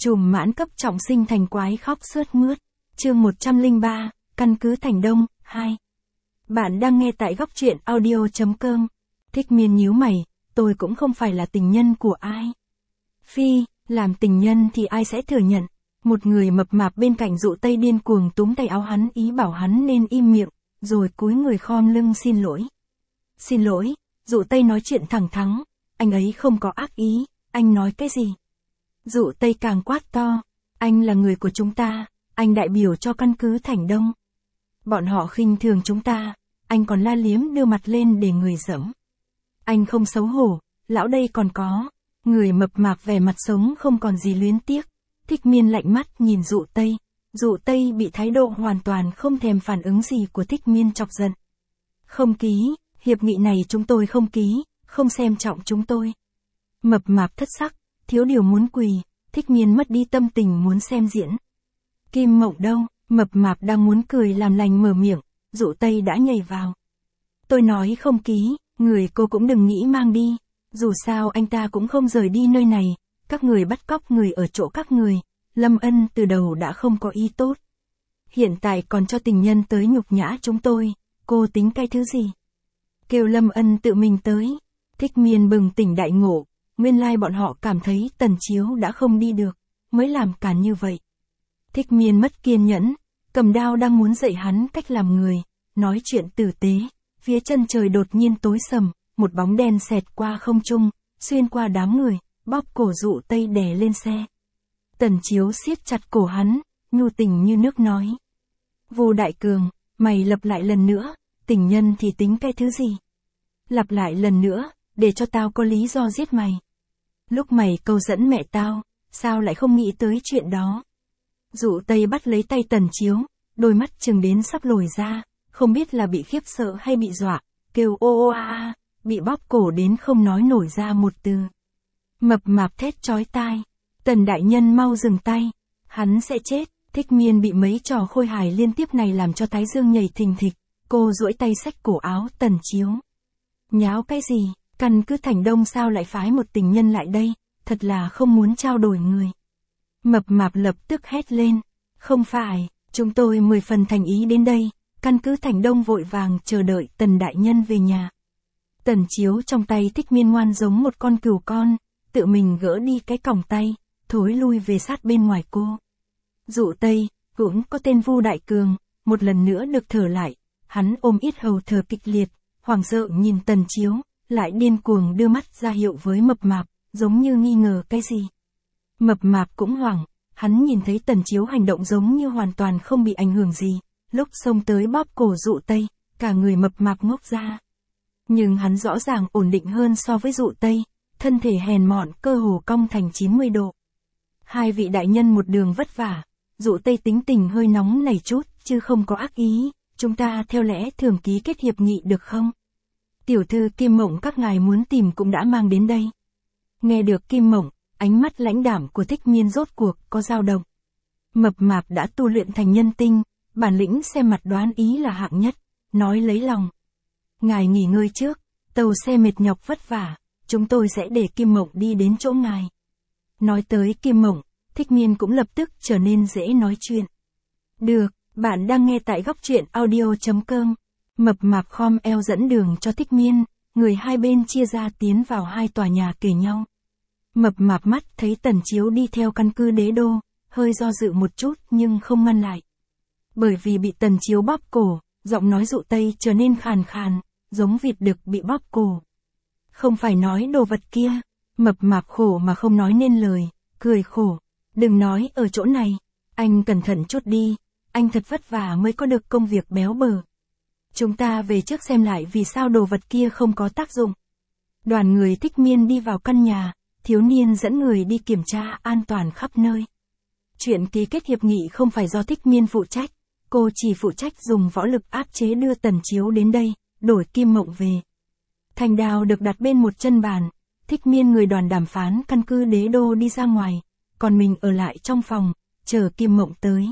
Trùm mãn cấp trọng sinh thành quái khóc sướt mướt. Chương 103, căn cứ Thành Đông, 2. Bạn đang nghe tại góc truyện audio.com. Thích Miên nhíu mày, tôi cũng không phải là tình nhân của ai. Phi, làm tình nhân thì ai sẽ thừa nhận. Một người mập mạp bên cạnh Dụ Tây điên cuồng túm tay áo hắn ý bảo hắn nên im miệng, rồi cúi người khom lưng xin lỗi. Xin lỗi, Dụ Tây nói chuyện thẳng thắn, anh ấy không có ác ý, anh nói cái gì? Dụ Tây càng quát to, anh là người của chúng ta, anh đại biểu cho căn cứ Thành Đông. Bọn họ khinh thường chúng ta, anh còn la liếm đưa mặt lên để người giẫm. Anh không xấu hổ, lão đây còn có. Người mập mạp vẻ mặt sống không còn gì luyến tiếc. Thích Miên lạnh mắt nhìn Dụ Tây. Dụ Tây bị thái độ hoàn toàn không thèm phản ứng gì của Thích Miên chọc giận. Không ký, hiệp nghị này chúng tôi không ký, không xem trọng chúng tôi. Mập mạp thất sắc, thiếu điều muốn quỳ, Thích Miên mất đi tâm tình muốn xem diễn. Kim Mộng đâu, mập mạp đang muốn cười làm lành mở miệng, Dụ Tây đã nhảy vào. Tôi nói không ký, người cô cũng đừng nghĩ mang đi, dù sao anh ta cũng không rời đi nơi này, các người bắt cóc người ở chỗ các người, Lâm Ân từ đầu đã không có ý tốt. Hiện tại còn cho tình nhân tới nhục nhã chúng tôi, cô tính cái thứ gì? Kêu Lâm Ân tự mình tới. Thích Miên bừng tỉnh đại ngộ, nguyên lai bọn họ cảm thấy Tần Chiếu đã không đi được, mới làm cản như vậy. Thích Miên mất kiên nhẫn, cầm đao đang muốn dạy hắn cách làm người, nói chuyện tử tế, phía chân trời đột nhiên tối sầm, một bóng đen xẹt qua không trung, xuyên qua đám người, bóp cổ Dụ Tây đè lên xe. Tần Chiếu siết chặt cổ hắn, nhu tình như nước nói. Vô Đại Cường, mày lặp lại lần nữa, tình nhân thì tính cái thứ gì? Lặp lại lần nữa, để cho tao có lý do giết mày. Lúc mày câu dẫn mẹ tao, sao lại không nghĩ tới chuyện đó? Dụ Tây bắt lấy tay Tần Chiếu, đôi mắt trừng đến sắp lồi ra, không biết là bị khiếp sợ hay bị dọa, kêu ô ô a a, bị bóp cổ đến không nói nổi ra một từ. Mập mạp thét chói tai, Tần đại nhân mau dừng tay, hắn sẽ chết. Thích Miên bị mấy trò khôi hài liên tiếp này làm cho thái dương nhảy thình thịch, cô duỗi tay xách cổ áo Tần Chiếu. Nháo cái gì, căn cứ Thành Đông sao lại phái một tình nhân lại đây, thật là không muốn trao đổi người. Mập mạp lập tức hét lên, không phải, chúng tôi 10 phần thành ý đến đây, căn cứ Thành Đông vội vàng chờ đợi Tần đại nhân về nhà. Tần Chiếu trong tay Thích Miên ngoan giống một con cừu con, tự mình gỡ đi cái còng tay, thối lui về sát bên ngoài cô. Dụ Tây, cũng có tên Vu Đại Cường, một lần nữa được thở lại, hắn ôm yết hầu thở kịch liệt, hoảng sợ nhìn Tần Chiếu, lại điên cuồng đưa mắt ra hiệu với mập mạp, giống như nghi ngờ cái gì. Mập mạp cũng hoảng, hắn nhìn thấy Tần Chiếu hành động giống như hoàn toàn không bị ảnh hưởng gì, lúc xông tới bóp cổ Dụ Tây, cả người mập mạp ngốc ra. Nhưng hắn rõ ràng ổn định hơn so với Dụ Tây, thân thể hèn mọn cơ hồ cong thành 90 độ. Hai vị đại nhân một đường vất vả, Dụ Tây tính tình hơi nóng nảy chút, chứ không có ác ý, chúng ta theo lẽ thường ký kết hiệp nghị được không? Tiểu thư Kim Mộng các ngài muốn tìm cũng đã mang đến đây. Nghe được Kim Mộng, ánh mắt lãnh đạm của Thích Miên rốt cuộc có dao động. Mập mạp đã tu luyện thành nhân tinh, bản lĩnh xem mặt đoán ý là hạng nhất, nói lấy lòng. Ngài nghỉ ngơi trước, tàu xe mệt nhọc vất vả, chúng tôi sẽ để Kim Mộng đi đến chỗ ngài. Nói tới Kim Mộng, Thích Miên cũng lập tức trở nên dễ nói chuyện. Được, bạn đang nghe tại góc truyện audio.com. Mập mạp khom eo dẫn đường cho Thích Miên, người hai bên chia ra tiến vào hai tòa nhà kề nhau. Mập mạp mắt thấy Tần Chiếu đi theo căn cứ Đế Đô, hơi do dự một chút nhưng không ngăn lại. Bởi vì bị Tần Chiếu bóp cổ, giọng nói Dụ Tây trở nên khàn khàn, giống vịt đực bị bóp cổ. Không phải nói đồ vật kia, mập mạp khổ mà không nói nên lời, cười khổ. Đừng nói ở chỗ này, anh cẩn thận chút đi, anh thật vất vả mới có được công việc béo bở. Chúng ta về trước xem lại vì sao đồ vật kia không có tác dụng. Đoàn người Thích Miên đi vào căn nhà, thiếu niên dẫn người đi kiểm tra an toàn khắp nơi. Chuyện ký kết hiệp nghị không phải do Thích Miên phụ trách, cô chỉ phụ trách dùng võ lực áp chế đưa Tần Chiếu đến đây, đổi Kim Mộng về. Thành đao được đặt bên một chân bàn, Thích Miên người đoàn đàm phán căn cứ Đế Đô đi ra ngoài, còn mình ở lại trong phòng, chờ Kim Mộng tới.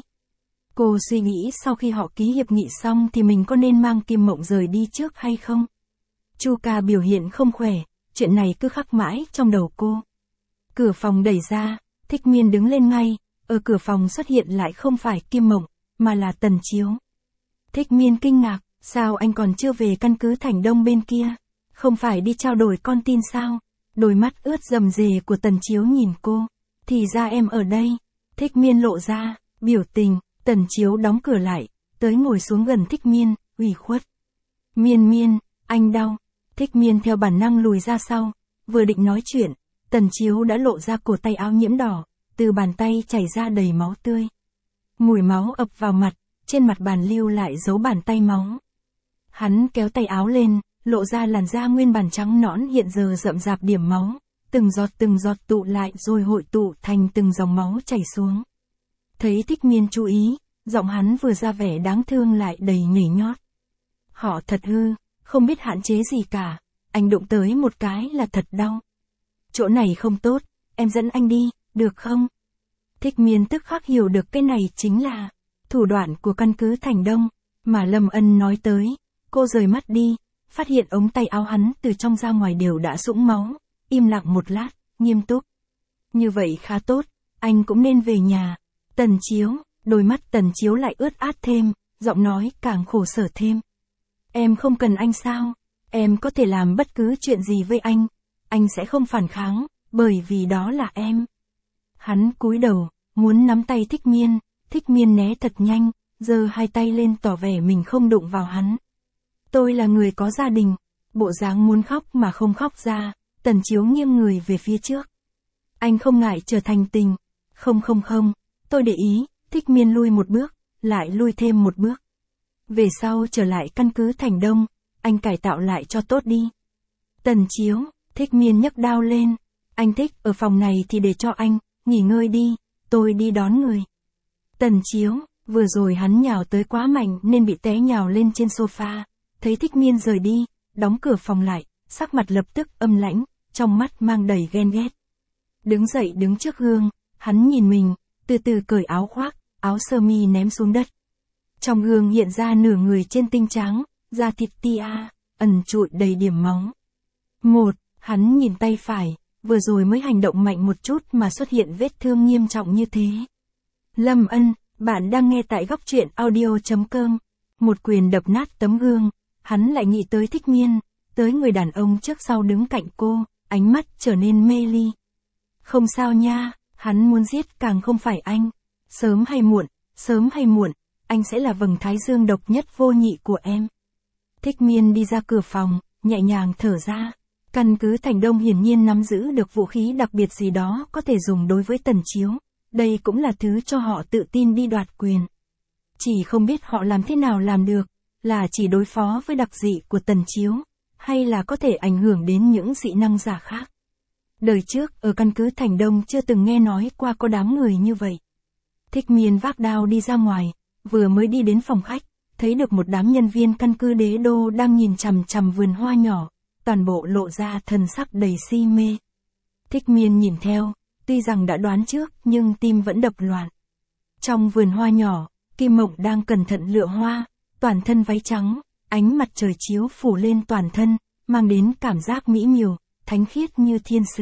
Cô suy nghĩ sau khi họ ký hiệp nghị xong thì mình có nên mang Kim Mộng rời đi trước hay không? Chu ca biểu hiện không khỏe, chuyện này cứ khắc mãi trong đầu cô. Cửa phòng đẩy ra, Thích Miên đứng lên ngay, ở cửa phòng xuất hiện lại không phải Kim Mộng, mà là Tần Chiếu. Thích Miên kinh ngạc, sao anh còn chưa về căn cứ Thành Đông bên kia? Không phải đi trao đổi con tin sao? Đôi mắt ướt rầm rề của Tần Chiếu nhìn cô. Thì ra em ở đây. Thích Miên lộ ra, biểu tình, Tần Chiếu đóng cửa lại, tới ngồi xuống gần Thích Miên, ủy khuất. Miên Miên, anh đau. Thích Miên theo bản năng lùi ra sau, vừa định nói chuyện, Tần Chiếu đã lộ ra cổ tay áo nhiễm đỏ, từ bàn tay chảy ra đầy máu tươi. Mùi máu ập vào mặt, trên mặt bàn lưu lại dấu bàn tay máu. Hắn kéo tay áo lên, lộ ra làn da nguyên bản trắng nõn hiện giờ rậm rạp điểm máu, từng giọt tụ lại rồi hội tụ thành từng dòng máu chảy xuống. Thấy Thích Miên chú ý, giọng hắn vừa ra vẻ đáng thương lại đầy nhảy nhót. Họ thật hư, không biết hạn chế gì cả, anh đụng tới một cái là thật đau. Chỗ này không tốt, em dẫn anh đi, được không? Thích Miên tức khắc hiểu được cái này chính là thủ đoạn của căn cứ Thành Đông, mà Lâm Ân nói tới. Cô rời mắt đi, phát hiện ống tay áo hắn từ trong ra ngoài đều đã sũng máu, im lặng một lát, nghiêm túc. Như vậy khá tốt, anh cũng nên về nhà. Tần Chiếu, đôi mắt Tần Chiếu lại ướt át thêm, giọng nói càng khổ sở thêm. Em không cần anh sao? Em có thể làm bất cứ chuyện gì với anh sẽ không phản kháng, bởi vì đó là em. Hắn cúi đầu, muốn nắm tay Thích Miên né thật nhanh, giơ hai tay lên tỏ vẻ mình không đụng vào hắn. Tôi là người có gia đình, bộ dáng muốn khóc mà không khóc ra, Tần Chiếu nghiêng người về phía trước. Anh không ngại trở thành tình. Không, tôi để ý, Thích Miên lui một bước, lại lui thêm một bước. Về sau trở lại căn cứ Thành Đông, anh cải tạo lại cho tốt đi. Tần Chiếu, Thích Miên nhấc đao lên. Anh thích ở phòng này thì để cho anh, nghỉ ngơi đi, tôi đi đón người. Tần Chiếu, vừa rồi hắn nhào tới quá mạnh nên bị té nhào lên trên sofa. Thấy Thích Miên rời đi, đóng cửa phòng lại, sắc mặt lập tức âm lãnh, trong mắt mang đầy ghen ghét. Đứng dậy đứng trước gương, hắn nhìn mình, từ từ cởi áo khoác, áo sơ mi ném xuống đất. Trong gương hiện ra nửa người trên tinh trắng, da thịt tia, ẩn trụi đầy điểm máu. Hắn nhìn tay phải, vừa rồi mới hành động mạnh một chút mà xuất hiện vết thương nghiêm trọng như thế. Lâm Ân, bạn đang nghe tại góc truyện audio.com. Một quyền đập nát tấm gương, hắn lại nghĩ tới Thích Miên, tới người đàn ông trước sau đứng cạnh cô, ánh mắt trở nên mê ly. Không sao nha, hắn muốn giết càng không phải anh. Sớm hay muộn, anh sẽ là vầng thái dương độc nhất vô nhị của em. Thích Miên đi ra cửa phòng, nhẹ nhàng thở ra. Căn cứ Thành Đông hiển nhiên nắm giữ được vũ khí đặc biệt gì đó có thể dùng đối với Tần Chiếu. Đây cũng là thứ cho họ tự tin đi đoạt quyền. Chỉ không biết họ làm thế nào làm được, là chỉ đối phó với đặc dị của Tần Chiếu, hay là có thể ảnh hưởng đến những dị năng giả khác. Đời trước ở căn cứ Thành Đông chưa từng nghe nói qua có đám người như vậy. Thích Miên vác đao đi ra ngoài, vừa mới đi đến phòng khách, thấy được một đám nhân viên căn cứ Đế Đô đang nhìn chằm chằm vườn hoa nhỏ, toàn bộ lộ ra thần sắc đầy si mê. Thích Miên nhìn theo, tuy rằng đã đoán trước nhưng tim vẫn đập loạn. Trong vườn hoa nhỏ, Kim Mộng đang cẩn thận lựa hoa, toàn thân váy trắng, ánh mặt trời chiếu phủ lên toàn thân, mang đến cảm giác mỹ miều, thánh khiết như thiên sứ.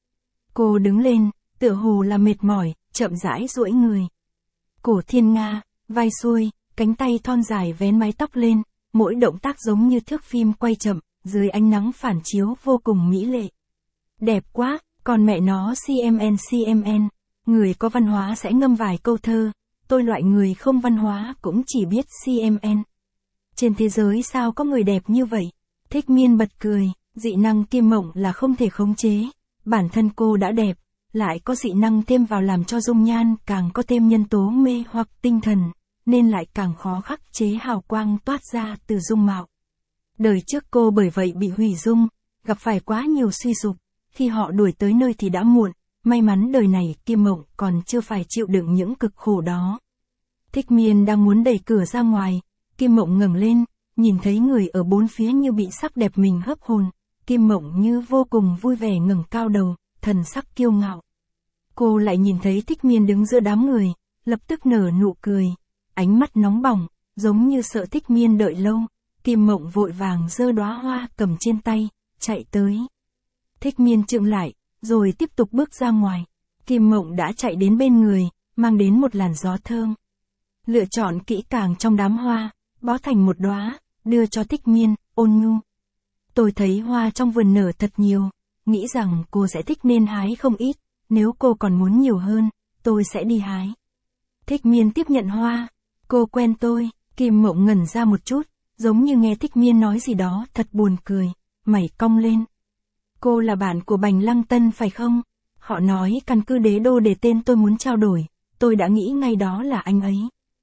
Cô đứng lên, tựa hồ là mệt mỏi, chậm rãi duỗi người. Cổ thiên nga, vai xuôi, cánh tay thon dài vén mái tóc lên, mỗi động tác giống như thước phim quay chậm, dưới ánh nắng phản chiếu vô cùng mỹ lệ. Đẹp quá, còn mẹ nó CMN, người có văn hóa sẽ ngâm vài câu thơ, tôi loại người không văn hóa cũng chỉ biết CMN. Trên thế giới sao có người đẹp như vậy? Thích Miên bật cười, dị năng Kim Mộng là không thể khống chế, bản thân cô đã đẹp, lại có dị năng thêm vào làm cho dung nhan càng có thêm nhân tố mê hoặc tinh thần, nên lại càng khó khắc chế hào quang toát ra từ dung mạo. Đời trước cô bởi vậy bị hủy dung, gặp phải quá nhiều suy sụp, khi họ đuổi tới nơi thì đã muộn, may mắn đời này Kim Mộng còn chưa phải chịu đựng những cực khổ đó. Thích Miên đang muốn đẩy cửa ra ngoài, Kim Mộng ngẩng lên, nhìn thấy người ở bốn phía như bị sắc đẹp mình hấp hồn, Kim Mộng như vô cùng vui vẻ ngẩng cao đầu, thần sắc kiêu ngạo. Cô lại nhìn thấy Thích Miên đứng giữa đám người, lập tức nở nụ cười, ánh mắt nóng bỏng, giống như sợ Thích Miên đợi lâu. Kim Mộng vội vàng giơ đóa hoa cầm trên tay, chạy tới. Thích Miên chững lại, rồi tiếp tục bước ra ngoài. Kim Mộng đã chạy đến bên người, mang đến một làn gió thơm. Lựa chọn kỹ càng trong đám hoa, bó thành một đóa, đưa cho Thích Miên, ôn nhu. Tôi thấy hoa trong vườn nở thật nhiều, nghĩ rằng cô sẽ thích nên hái không ít, nếu cô còn muốn nhiều hơn, tôi sẽ đi hái. Thích Miên tiếp nhận hoa, cô quen tôi, Kim Mộng ngẩn ra một chút, giống như nghe Thích Miên nói gì đó thật buồn cười, mày cong lên. Cô là bạn của Bành Lăng Tân phải không? Họ nói căn cứ đế đô để tên tôi muốn trao đổi, tôi đã nghĩ ngay đó là anh ấy.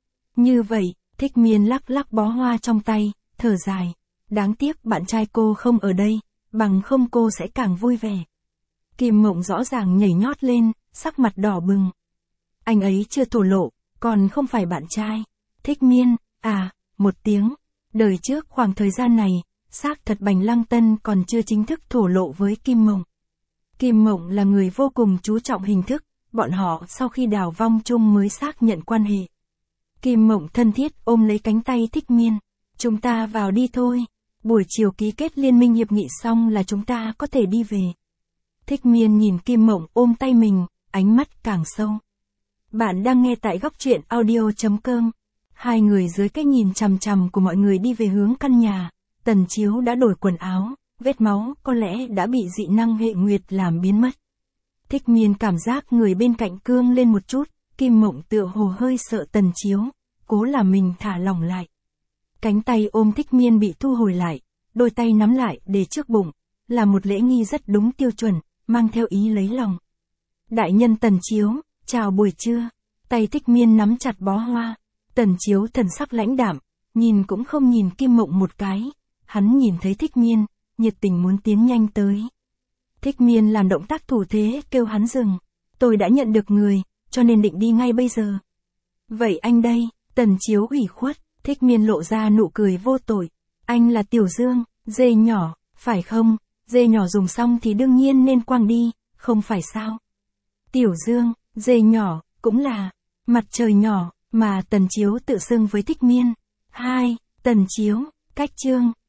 Như vậy, Thích Miên lắc lắc bó hoa trong tay, thở dài. Đáng tiếc bạn trai cô không ở đây, bằng không cô sẽ càng vui vẻ. Kim Mộng rõ ràng nhảy nhót lên, sắc mặt đỏ bừng. Anh ấy chưa thổ lộ, còn không phải bạn trai. Thích Miên, một tiếng. Đời trước khoảng thời gian này, xác thật Bành Lăng Tân còn chưa chính thức thổ lộ với Kim Mộng. Kim Mộng là người vô cùng chú trọng hình thức, bọn họ sau khi đào vong chung mới xác nhận quan hệ. Kim Mộng thân thiết ôm lấy cánh tay Thích Miên. Chúng ta vào đi thôi. Buổi chiều ký kết liên minh hiệp nghị xong là chúng ta có thể đi về. Thích Miên nhìn Kim Mộng ôm tay mình, ánh mắt càng sâu. Bạn đang nghe tại góc truyện audio.com. Hai người dưới cái nhìn chằm chằm của mọi người đi về hướng căn nhà. Tần Chiếu đã đổi quần áo, vết máu có lẽ đã bị dị năng hệ nguyệt làm biến mất. Thích Miên cảm giác người bên cạnh cương lên một chút, Kim Mộng tựa hồ hơi sợ Tần Chiếu, cố làm mình thả lỏng lại. Cánh tay ôm Thích Miên bị thu hồi lại, đôi tay nắm lại để trước bụng, là một lễ nghi rất đúng tiêu chuẩn, mang theo ý lấy lòng. Đại nhân Tần Chiếu, chào buổi trưa. Tay Thích Miên nắm chặt bó hoa. Tần Chiếu thần sắc lãnh đạm, nhìn cũng không nhìn Kim Mộng một cái. Hắn nhìn thấy Thích Miên, nhiệt tình muốn tiến nhanh tới. Thích Miên làm động tác thủ thế kêu hắn dừng. Tôi đã nhận được người, cho nên định đi ngay bây giờ. Vậy anh đây, Tần Chiếu ủy khuất. Thích Miên lộ ra nụ cười vô tội. Anh là Tiểu Dương, dê nhỏ, phải không? Dê nhỏ dùng xong thì đương nhiên nên quăng đi, không phải sao? Tiểu Dương, dê nhỏ, cũng là mặt trời nhỏ, mà Tần Chiếu tự xưng với Thích Miên. 2. Tần Chiếu, cách chương.